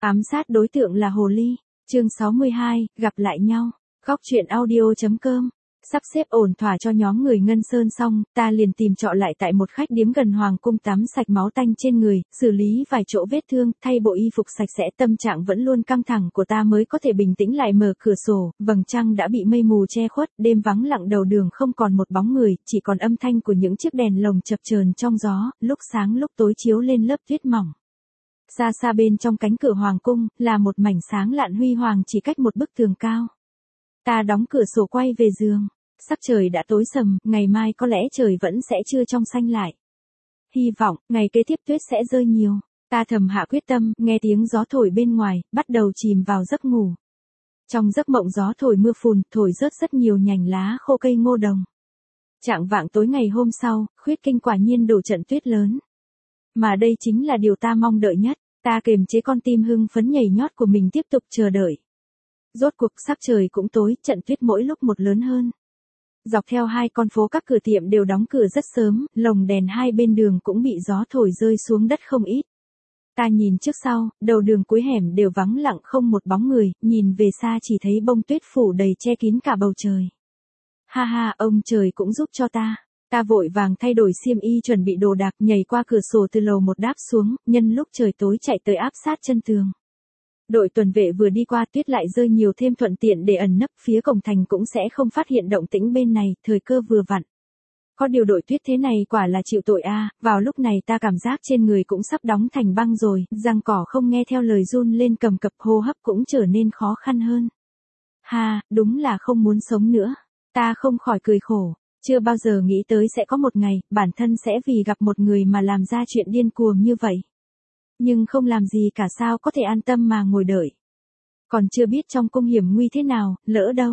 Ám sát đối tượng là hồ ly. Chương 62, gặp lại nhau. Góc truyện audio.com. Sắp xếp ổn thỏa cho nhóm người Ngân Sơn xong, ta liền tìm trọ lại tại một khách điếm gần Hoàng cung tắm sạch máu tanh trên người, xử lý vài chỗ vết thương, thay bộ y phục sạch sẽ. Tâm trạng vẫn luôn căng thẳng của ta mới có thể bình tĩnh lại. Mở cửa sổ, vầng trăng đã bị mây mù che khuất, đêm vắng lặng, đầu đường không còn một bóng người, chỉ còn âm thanh của những chiếc đèn lồng chập chờn trong gió, lúc sáng lúc tối chiếu lên lớp tuyết mỏng. Xa xa bên trong cánh cửa hoàng cung, là một mảnh sáng lạn huy hoàng chỉ cách một bức tường cao. Ta đóng cửa sổ quay về giường. Sắc trời đã tối sầm, ngày mai có lẽ trời vẫn sẽ chưa trong xanh lại. Hy vọng, ngày kế tiếp tuyết sẽ rơi nhiều. Ta thầm hạ quyết tâm, nghe tiếng gió thổi bên ngoài, bắt đầu chìm vào giấc ngủ. Trong giấc mộng gió thổi mưa phùn, thổi rớt rất nhiều nhành lá khô cây ngô đồng. Chạng vạng tối ngày hôm sau, Khuyết Kinh quả nhiên đổ trận tuyết lớn. Mà đây chính là điều ta mong đợi nhất, ta kiềm chế con tim hưng phấn nhảy nhót của mình tiếp tục chờ đợi. Rốt cuộc sắc trời cũng tối, trận tuyết mỗi lúc một lớn hơn. Dọc theo hai con phố các cửa tiệm đều đóng cửa rất sớm, lồng đèn hai bên đường cũng bị gió thổi rơi xuống đất không ít. Ta nhìn trước sau, đầu đường cuối hẻm đều vắng lặng không một bóng người, nhìn về xa chỉ thấy bông tuyết phủ đầy che kín cả bầu trời. Ha ha, ông trời cũng giúp cho ta. Ta vội vàng thay đổi xiêm y chuẩn bị đồ đạc, nhảy qua cửa sổ từ lầu một đáp xuống, nhân lúc trời tối chạy tới áp sát chân tường. Đội tuần vệ vừa đi qua, tuyết lại rơi nhiều thêm, thuận tiện để ẩn nấp, phía cổng thành cũng sẽ không phát hiện động tĩnh bên này, thời cơ vừa vặn. Có điều đội tuyết thế này quả là chịu tội a. Vào lúc này ta cảm giác trên người cũng sắp đóng thành băng rồi, răng cỏ không nghe theo lời run lên cầm cập, hô hấp cũng trở nên khó khăn hơn. Ha, đúng là không muốn sống nữa. Ta không khỏi cười khổ, chưa bao giờ nghĩ tới sẽ có một ngày, bản thân sẽ vì gặp một người mà làm ra chuyện điên cuồng như vậy. Nhưng không làm gì cả, sao có thể an tâm mà ngồi đợi. Còn chưa biết trong cung hiểm nguy thế nào, lỡ đâu.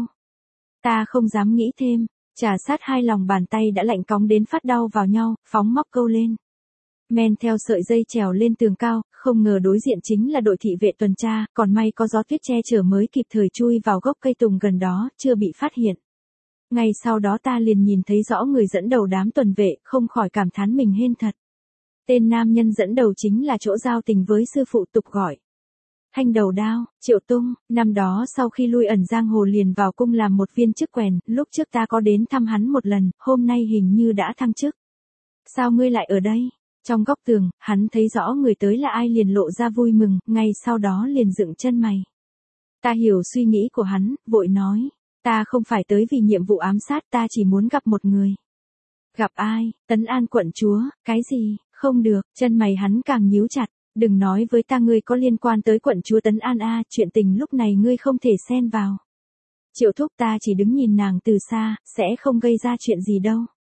Ta không dám nghĩ thêm, trà sát hai lòng bàn tay đã lạnh cóng đến phát đau vào nhau, phóng móc câu lên. Men theo sợi dây trèo lên tường cao, không ngờ đối diện chính là đội thị vệ tuần tra, còn may có gió tuyết che chở mới kịp thời chui vào gốc cây tùng gần đó, chưa bị phát hiện. Ngay sau đó ta liền nhìn thấy rõ người dẫn đầu đám tuần vệ, không khỏi cảm thán mình hên thật. Tên nam nhân dẫn đầu chính là chỗ giao tình với sư phụ, tục gọi Thanh Đầu Đao, Triệu Tung. Năm đó sau khi lui ẩn giang hồ liền vào cung làm một viên chức quèn, lúc trước ta có đến thăm hắn một lần, hôm nay hình như đã thăng chức. Sao ngươi lại ở đây? Trong góc tường, hắn thấy rõ người tới là ai liền lộ ra vui mừng, ngay sau đó liền dựng chân mày. Ta hiểu suy nghĩ của hắn, vội nói, ta không phải tới vì nhiệm vụ ám sát, ta chỉ muốn gặp một người. Gặp ai? Tấn An quận chúa. Cái gì? Không được, chân mày hắn càng nhíu chặt. Đừng nói với ta ngươi có liên quan tới quận chúa Tấn An a, chuyện tình lúc này ngươi không thể xen vào. Triệu thúc, ta chỉ đứng nhìn nàng từ xa, sẽ không gây ra chuyện gì đâu.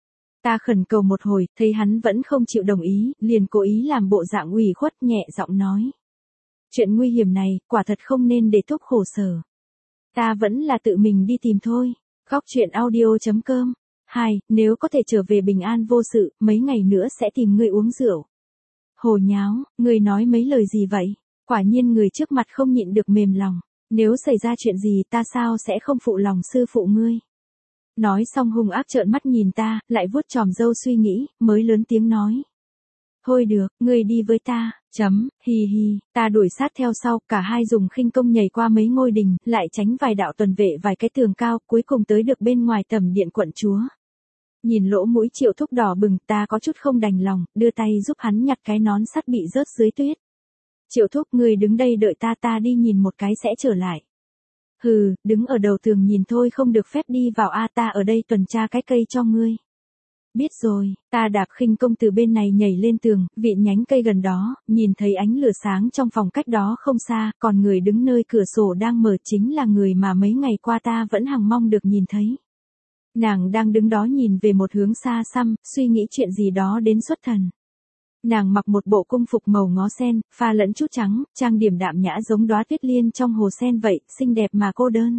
Ta khẩn cầu một hồi, thấy hắn vẫn không chịu đồng ý, liền cố ý làm bộ dạng ủy khuất, nhẹ giọng nói. Chuyện nguy hiểm này, quả thật không nên để thúc khổ sở. Ta vẫn là tự mình đi tìm thôi. Góc truyện audio.com. 2. Nếu có thể trở về bình an vô sự, mấy ngày nữa sẽ tìm ngươi uống rượu. Hồ nháo, ngươi nói mấy lời gì vậy? Quả nhiên người trước mặt không nhịn được mềm lòng. Nếu xảy ra chuyện gì ta sao sẽ không phụ lòng sư phụ ngươi? Nói xong hung ác trợn mắt nhìn ta, lại vuốt chòm râu suy nghĩ, mới lớn tiếng nói. Thôi được, ngươi đi với ta, hi hi, ta đuổi sát theo sau, cả hai dùng khinh công nhảy qua mấy ngôi đình, lại tránh vài đạo tuần vệ vài cái tường cao, cuối cùng tới được bên ngoài tầm điện quận chúa. Nhìn lỗ mũi Triệu thúc đỏ bừng, ta có chút không đành lòng, đưa tay giúp hắn nhặt cái nón sắt bị rớt dưới tuyết. Triệu thúc, ngươi đứng đây đợi ta, ta đi nhìn một cái sẽ trở lại. Hừ, đứng ở đầu tường nhìn thôi, không được phép đi vào a, ta ở đây tuần tra cái cây cho ngươi. Biết rồi, ta đạp khinh công từ bên này nhảy lên tường, vịn nhánh cây gần đó, nhìn thấy ánh lửa sáng trong phòng cách đó không xa, còn người đứng nơi cửa sổ đang mở chính là người mà mấy ngày qua ta vẫn hằng mong được nhìn thấy. Nàng đang đứng đó nhìn về một hướng xa xăm, suy nghĩ chuyện gì đó đến xuất thần. Nàng mặc một bộ cung phục màu ngó sen, pha lẫn chút trắng, trang điểm đạm nhã giống đóa tuyết liên trong hồ sen vậy, xinh đẹp mà cô đơn.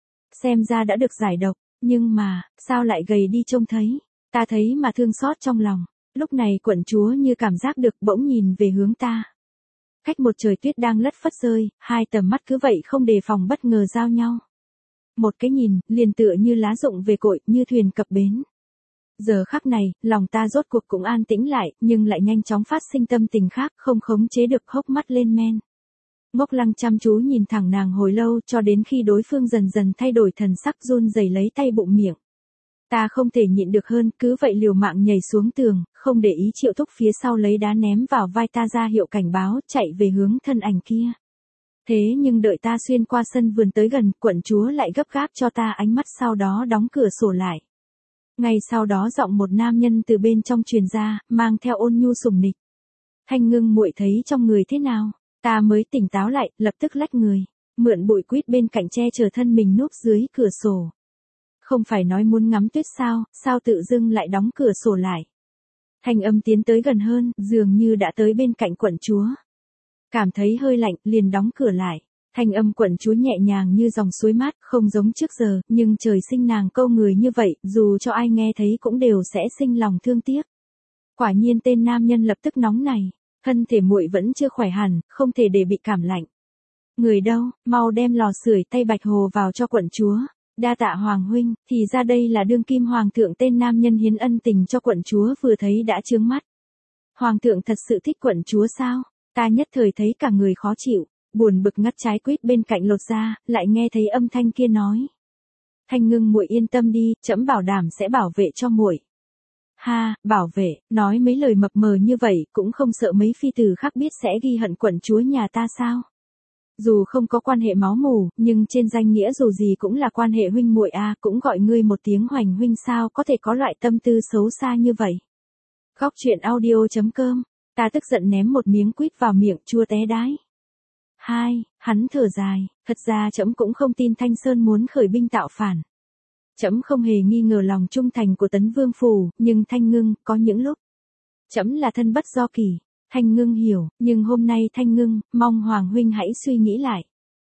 Xem ra đã được giải độc, nhưng mà, sao lại gầy đi trông thấy? Ta thấy mà thương xót trong lòng. Lúc này quận chúa như cảm giác được, bỗng nhìn về hướng ta. Cách một trời tuyết đang lất phất rơi, hai tầm mắt cứ vậy không đề phòng bất ngờ giao nhau. Một cái nhìn, liền tựa như lá rụng về cội, như thuyền cập bến. Giờ khắc này, lòng ta rốt cuộc cũng an tĩnh lại, nhưng lại nhanh chóng phát sinh tâm tình khác, không khống chế được, hốc mắt lên men. Ngốc Lăng chăm chú nhìn thẳng nàng hồi lâu cho đến khi đối phương dần dần thay đổi thần sắc run rẩy lấy tay bụng miệng. Ta không thể nhịn được hơn, cứ vậy liều mạng nhảy xuống tường, không để ý Triệu Thúc phía sau lấy đá ném vào vai ta ra hiệu cảnh báo, chạy về hướng thân ảnh kia. Thế nhưng đợi ta xuyên qua sân vườn tới gần, quận chúa lại gấp gáp cho ta ánh mắt, sau đó đóng cửa sổ lại. Ngay sau đó giọng một nam nhân từ bên trong truyền ra, mang theo ôn nhu sủng nịch. Thanh Ngưng muội thấy trong người thế nào? Ta mới tỉnh táo lại, lập tức lách người, mượn bụi quýt bên cạnh che chở thân mình núp dưới cửa sổ. Không phải nói muốn ngắm tuyết sao tự dưng lại đóng cửa sổ lại. Thanh âm tiến tới gần hơn, dường như đã tới bên cạnh quận chúa. Cảm thấy hơi lạnh, liền đóng cửa lại. Thanh âm quận chúa nhẹ nhàng như dòng suối mát, không giống trước giờ, nhưng trời sinh nàng câu người như vậy, dù cho ai nghe thấy cũng đều sẽ sinh lòng thương tiếc. Quả nhiên tên nam nhân lập tức nóng này, thân thể muội vẫn chưa khỏe hẳn, không thể để bị cảm lạnh. Người đâu, mau đem lò sưởi tay Bạch Hồ vào cho quận chúa. Đa tạ hoàng huynh, thì ra đây là đương kim hoàng thượng, tên nam nhân hiến ân tình cho quận chúa vừa thấy đã chướng mắt. Hoàng thượng thật sự thích quận chúa sao? Ta nhất thời thấy cả người khó chịu, buồn bực ngắt trái quýt bên cạnh lột ra, lại nghe thấy âm thanh kia nói. Thanh Ngưng muội yên tâm đi, trẫm bảo đảm sẽ bảo vệ cho muội. Ha, bảo vệ, nói mấy lời mập mờ như vậy, cũng không sợ mấy phi tử khác biết sẽ ghi hận quận chúa nhà ta sao? Dù không có quan hệ máu mủ, nhưng trên danh nghĩa dù gì cũng là quan hệ huynh muội a, cũng gọi ngươi một tiếng Hoành huynh, sao có thể có loại tâm tư xấu xa như vậy. Góc truyện audio.com, ta tức giận ném một miếng quýt vào miệng, chua té đái. Hắn thở dài, thật ra trẫm cũng không tin Thanh Sơn muốn khởi binh tạo phản. Trẫm không hề nghi ngờ lòng trung thành của Tấn Vương phủ, nhưng Thanh Ngưng, có những lúc trẫm là thân bất do kỳ. Thanh Ngưng hiểu, nhưng hôm nay Thanh Ngưng, mong hoàng huynh hãy suy nghĩ lại.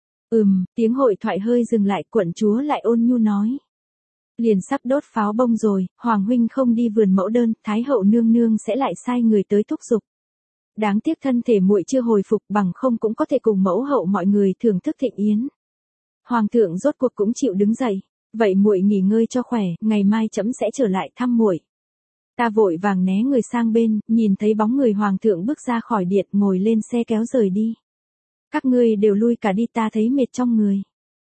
Tiếng hội thoại hơi dừng lại, quận chúa lại ôn nhu nói. Liền sắp đốt pháo bông rồi, hoàng huynh không đi vườn mẫu đơn, thái hậu nương nương sẽ lại sai người tới thúc giục. Đáng tiếc thân thể muội chưa hồi phục, bằng không cũng có thể cùng mẫu hậu mọi người thưởng thức thịnh yến. Hoàng thượng rốt cuộc cũng chịu đứng dậy, vậy muội nghỉ ngơi cho khỏe, ngày mai trẫm sẽ trở lại thăm muội. Ta vội vàng né người sang bên, nhìn thấy bóng người hoàng thượng bước ra khỏi điện, ngồi lên xe kéo rời đi. Các ngươi đều lui cả đi, ta thấy mệt trong người.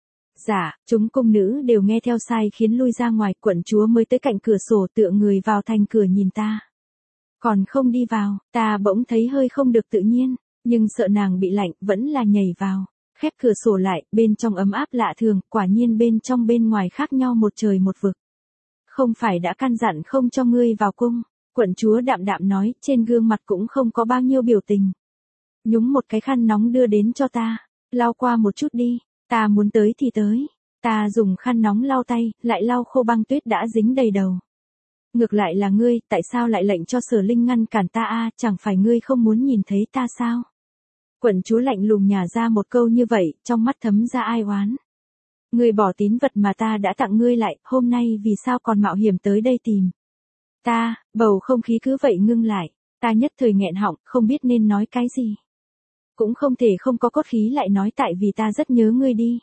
Dạ, chúng cung nữ đều nghe theo sai khiến lui ra ngoài, quận chúa mới tới cạnh cửa sổ tựa người vào thành cửa nhìn ta. Còn không đi vào, ta bỗng thấy hơi không được tự nhiên, nhưng sợ nàng bị lạnh, vẫn là nhảy vào. Khép cửa sổ lại, bên trong ấm áp lạ thường, quả nhiên bên trong bên ngoài khác nhau một trời một vực. Không phải đã căn dặn không cho ngươi vào cung, quận chúa đạm đạm nói, trên gương mặt cũng không có bao nhiêu biểu tình. Nhúng một cái khăn nóng đưa đến cho ta, lau qua một chút đi, ta muốn tới thì tới. Ta dùng khăn nóng lau tay, lại lau khô băng tuyết đã dính đầy đầu. Ngược lại là ngươi, tại sao lại lệnh cho Sở Linh ngăn cản ta a? Chẳng phải ngươi không muốn nhìn thấy ta sao? Quận chúa lạnh lùng nhả ra một câu như vậy, trong mắt thấm ra ai oán. Ngươi bỏ tín vật mà ta đã tặng ngươi lại, hôm nay vì sao còn mạo hiểm tới đây tìm ta? Bầu không khí cứ vậy ngưng lại, ta nhất thời nghẹn họng, không biết nên nói cái gì. Cũng không thể không có cốt khí lại nói, tại vì ta rất nhớ ngươi đi.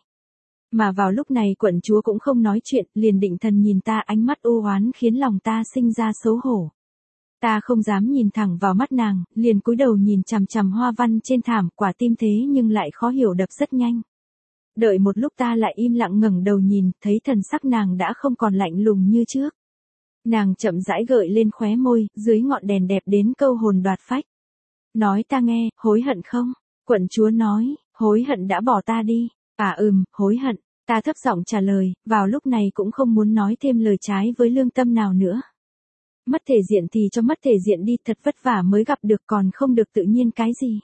Mà vào lúc này quận chúa cũng không nói chuyện, liền định thần nhìn ta, ánh mắt u oán khiến lòng ta sinh ra xấu hổ. Ta không dám nhìn thẳng vào mắt nàng, liền cúi đầu nhìn chằm chằm hoa văn trên thảm, quả tim thế nhưng lại khó hiểu đập rất nhanh. Đợi một lúc ta lại im lặng ngẩng đầu nhìn, thấy thần sắc nàng đã không còn lạnh lùng như trước. Nàng chậm rãi gợi lên khóe môi, dưới ngọn đèn đẹp đến câu hồn đoạt phách. Nói ta nghe, hối hận không? Quận chúa nói, hối hận đã bỏ ta đi. Hối hận. Ta thấp giọng trả lời, vào lúc này cũng không muốn nói thêm lời trái với lương tâm nào nữa. Mất thể diện thì cho mất thể diện đi, thật vất vả mới gặp được còn không được tự nhiên cái gì.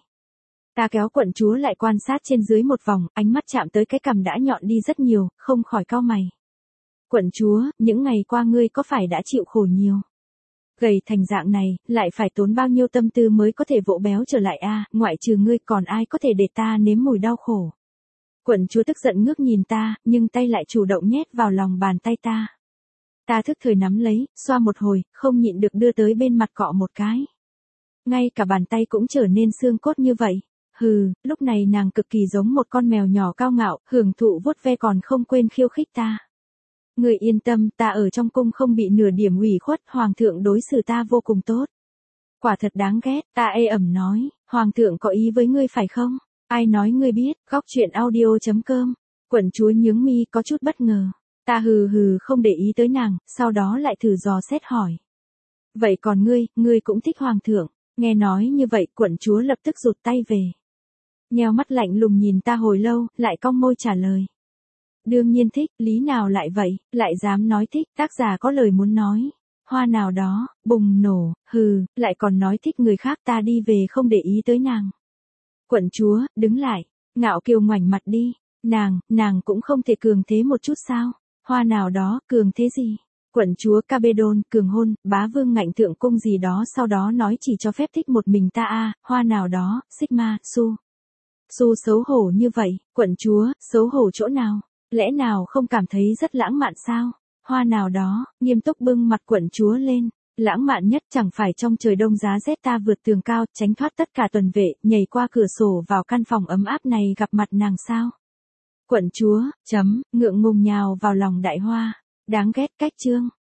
Ta kéo quận chúa lại quan sát trên dưới một vòng, ánh mắt chạm tới cái cằm đã nhọn đi rất nhiều, không khỏi cau mày. Quận chúa, những ngày qua ngươi có phải đã chịu khổ nhiều? Gầy thành dạng này, lại phải tốn bao nhiêu tâm tư mới có thể vỗ béo trở lại a? Ngoại trừ ngươi còn ai có thể để ta nếm mùi đau khổ? Quận chúa tức giận ngước nhìn ta, nhưng tay lại chủ động nhét vào lòng bàn tay ta. Ta thức thời nắm lấy, xoa một hồi, không nhịn được đưa tới bên mặt cọ một cái. Ngay cả bàn tay cũng trở nên xương cốt như vậy. Lúc này nàng cực kỳ giống một con mèo nhỏ cao ngạo, hưởng thụ vuốt ve còn không quên khiêu khích ta. Người yên tâm, ta ở trong cung không bị nửa điểm ủy khuất, hoàng thượng đối xử ta vô cùng tốt. Quả thật đáng ghét, ta ê ẩm nói, hoàng thượng có ý với ngươi phải không? Ai nói ngươi biết, góc chuyện audio.com. Quận chúa nhướng mi có chút bất ngờ. Ta hừ hừ không để ý tới nàng, sau đó lại thử dò xét hỏi. Vậy còn ngươi cũng thích hoàng thượng. Nghe nói như vậy, quận chúa lập tức rụt tay về. Nheo mắt lạnh lùng nhìn ta hồi lâu, lại cong môi trả lời. Đương nhiên thích, lý nào lại vậy, lại dám nói thích, tác giả có lời muốn nói. Hoa nào đó, bùng nổ, hừ, lại còn nói thích người khác, ta đi về không để ý tới nàng. Quận chúa, đứng lại, ngạo kiều ngoảnh mặt đi, nàng cũng không thể cường thế một chút sao, hoa nào đó, cường thế gì. Quận chúa Cabedon, cường hôn, bá vương ngạnh thượng cung gì đó, sau đó nói chỉ cho phép thích một mình ta hoa nào đó, Sigma, Su xấu hổ như vậy, quận chúa, xấu hổ chỗ nào, lẽ nào không cảm thấy rất lãng mạn sao, hoa nào đó, nghiêm túc bưng mặt quận chúa lên, lãng mạn nhất chẳng phải trong trời đông giá rét ta vượt tường cao, tránh thoát tất cả tuần vệ, nhảy qua cửa sổ vào căn phòng ấm áp này gặp mặt nàng sao. Quận chúa, ngượng ngùng nhào vào lòng đại hoa, đáng ghét cách chương.